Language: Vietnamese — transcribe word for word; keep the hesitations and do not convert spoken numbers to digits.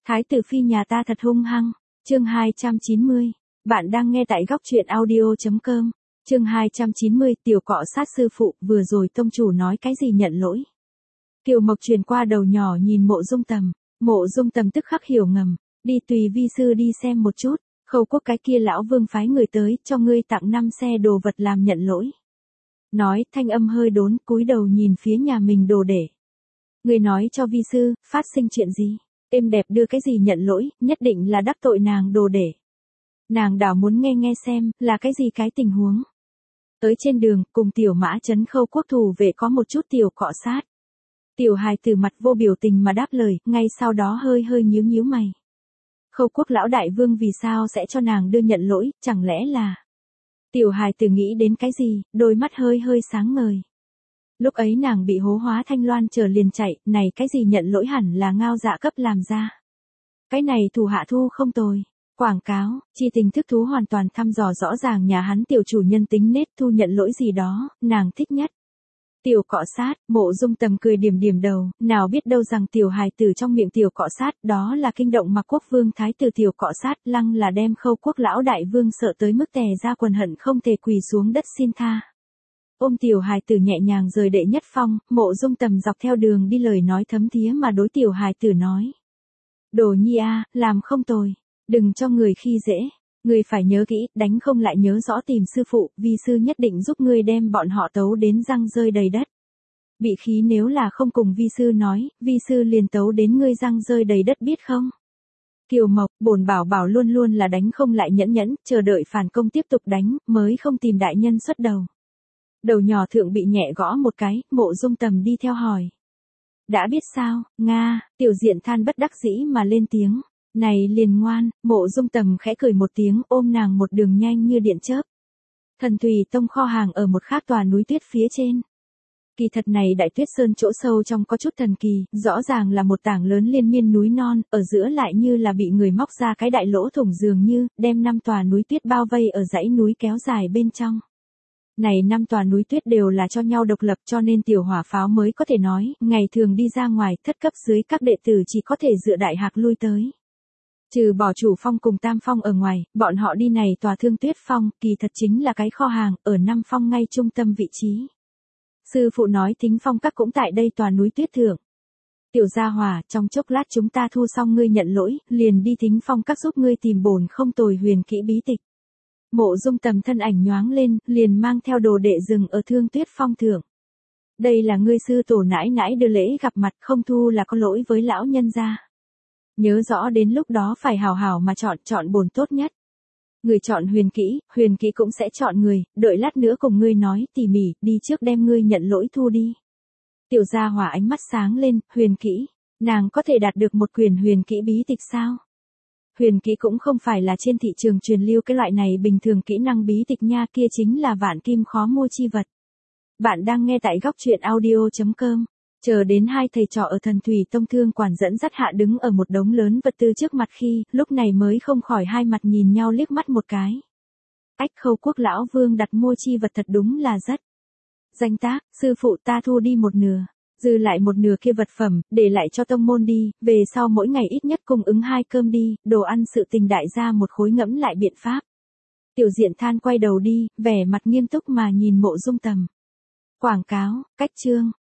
Thái tử phi nhà ta thật hung hăng. Chương hai trăm chín mươi. Bạn đang nghe tại góc truyện audio chấm com. Chương hai trăm chín mươi, tiểu cọ sát sư phụ, vừa rồi tông chủ nói cái gì nhận lỗi. Kiều Mộc truyền qua đầu nhỏ nhìn Mộ Dung Tầm, Mộ Dung Tầm tức khắc hiểu ngầm, đi tùy vi sư đi xem một chút, Khâu Quốc cái kia lão vương phái người tới, cho ngươi tặng năm xe đồ vật làm nhận lỗi. Nói, thanh âm hơi đốn, cúi đầu nhìn phía nhà mình đồ để. Ngươi nói cho vi sư, phát sinh chuyện gì? Êm đẹp đưa cái gì nhận lỗi, nhất định là đắc tội nàng đồ để. Nàng đảo muốn nghe nghe xem, là cái gì cái tình huống. Tới trên đường, cùng tiểu mã chấn Khâu Quốc thủ vệ có một chút tiểu cọ sát. Tiểu hài từ mặt vô biểu tình mà đáp lời, ngay sau đó hơi hơi nhíu nhíu mày. Khâu Quốc lão đại vương vì sao sẽ cho nàng đưa nhận lỗi, chẳng lẽ là... Tiểu hài từ nghĩ đến cái gì, đôi mắt hơi hơi sáng ngời. Lúc ấy nàng bị hố hóa thanh loan chờ liền chạy, này cái gì nhận lỗi hẳn là ngao dạ cấp làm ra. Cái này thủ hạ thu không tồi. Quảng cáo, chi tình thức thú hoàn toàn thăm dò rõ ràng nhà hắn tiểu chủ nhân tính nết thu nhận lỗi gì đó, nàng thích nhất. Tiểu cọ sát, Mộ Dung Tầm cười điểm điểm đầu, nào biết đâu rằng tiểu hài tử trong miệng tiểu cọ sát, đó là kinh động Mạc Quốc vương thái tử tiểu cọ sát, lăng là đem Khâu Quốc lão đại vương sợ tới mức tè ra quần hận không thể quỳ xuống đất xin tha. Ôm tiểu hài tử nhẹ nhàng rời đệ nhất phong, Mộ Dung Tầm dọc theo đường đi lời nói thấm thía mà đối tiểu hài tử nói. Đồ nhi a, làm không tồi, đừng cho người khi dễ. Ngươi phải nhớ kỹ, đánh không lại nhớ rõ tìm sư phụ, vi sư nhất định giúp ngươi đem bọn họ tấu đến răng rơi đầy đất. Bị khí nếu là không cùng vi sư nói, vi sư liền tấu đến ngươi răng rơi đầy đất biết không? Kiều Mộc, bổn bảo bảo luôn luôn là đánh không lại nhẫn nhẫn, chờ đợi phản công tiếp tục đánh, mới không tìm đại nhân xuất đầu. Đầu nhỏ thượng bị nhẹ gõ một cái, Mộ Dung Tầm đi theo hỏi. Đã biết sao, Nga, tiểu diện than bất đắc dĩ mà lên tiếng. Này liền ngoan, Mộ Dung Tầm khẽ cười một tiếng ôm nàng một đường nhanh như điện chớp. Thần Thủy Tông kho hàng ở một khác tòa núi tuyết phía trên. Kỳ thật này đại tuyết sơn chỗ sâu trong có chút thần kỳ, rõ ràng là một tảng lớn liên miên núi non, ở giữa lại như là bị người móc ra cái đại lỗ thủng dường như, đem năm tòa núi tuyết bao vây ở dãy núi kéo dài bên trong. Này năm tòa núi tuyết đều là cho nhau độc lập cho nên tiểu hỏa pháo mới có thể nói, ngày thường đi ra ngoài thất cấp dưới các đệ tử chỉ có thể dựa đại hạc lui tới. Trừ bỏ chủ phong cùng tam phong ở ngoài, bọn họ đi này tòa thương tuyết phong, kỳ thật chính là cái kho hàng, ở năm phong ngay trung tâm vị trí. Sư phụ nói Thính Phong các cũng tại đây tòa núi tuyết thượng. Tiểu gia hòa, trong chốc lát chúng ta thu xong ngươi nhận lỗi, liền đi Thính Phong các giúp ngươi tìm bổn không tồi huyền kỹ bí tịch. Mộ Dung Tầm thân ảnh nhoáng lên, liền mang theo đồ đệ rừng ở thương tuyết phong thượng. Đây là ngươi sư tổ nãi nãi đưa lễ gặp mặt, không thu là có lỗi với lão nhân gia. Nhớ rõ đến lúc đó phải hào hào mà chọn, chọn bổn tốt nhất. Người chọn huyền kỹ, huyền kỹ cũng sẽ chọn người, đợi lát nữa cùng ngươi nói tỉ mỉ, đi trước đem ngươi nhận lỗi thu đi. Tiểu gia hỏa ánh mắt sáng lên, huyền kỹ, nàng có thể đạt được một quyền huyền kỹ bí tịch sao? Huyền kỹ cũng không phải là trên thị trường truyền lưu cái loại này bình thường kỹ năng bí tịch nha, kia chính là vạn kim khó mua chi vật. Bạn đang nghe tại góc truyện audio chấm com. Chờ đến hai thầy trò ở Thần Thủy Tông thương quản dẫn dắt hạ đứng ở một đống lớn vật tư trước mặt khi, lúc này mới không khỏi hai mặt nhìn nhau liếc mắt một cái. Ách, Khâu Quốc lão vương đặt mua chi vật thật đúng là rất. Danh tác, sư phụ ta thu đi một nửa, dư lại một nửa kia vật phẩm, để lại cho tông môn đi, về sau mỗi ngày ít nhất cung ứng hai cơm đi, đồ ăn sự tình đại gia một khối ngẫm lại biện pháp. Tiểu diện than quay đầu đi, vẻ mặt nghiêm túc mà nhìn Mộ Dung Tầm. Quảng cáo, cách chương,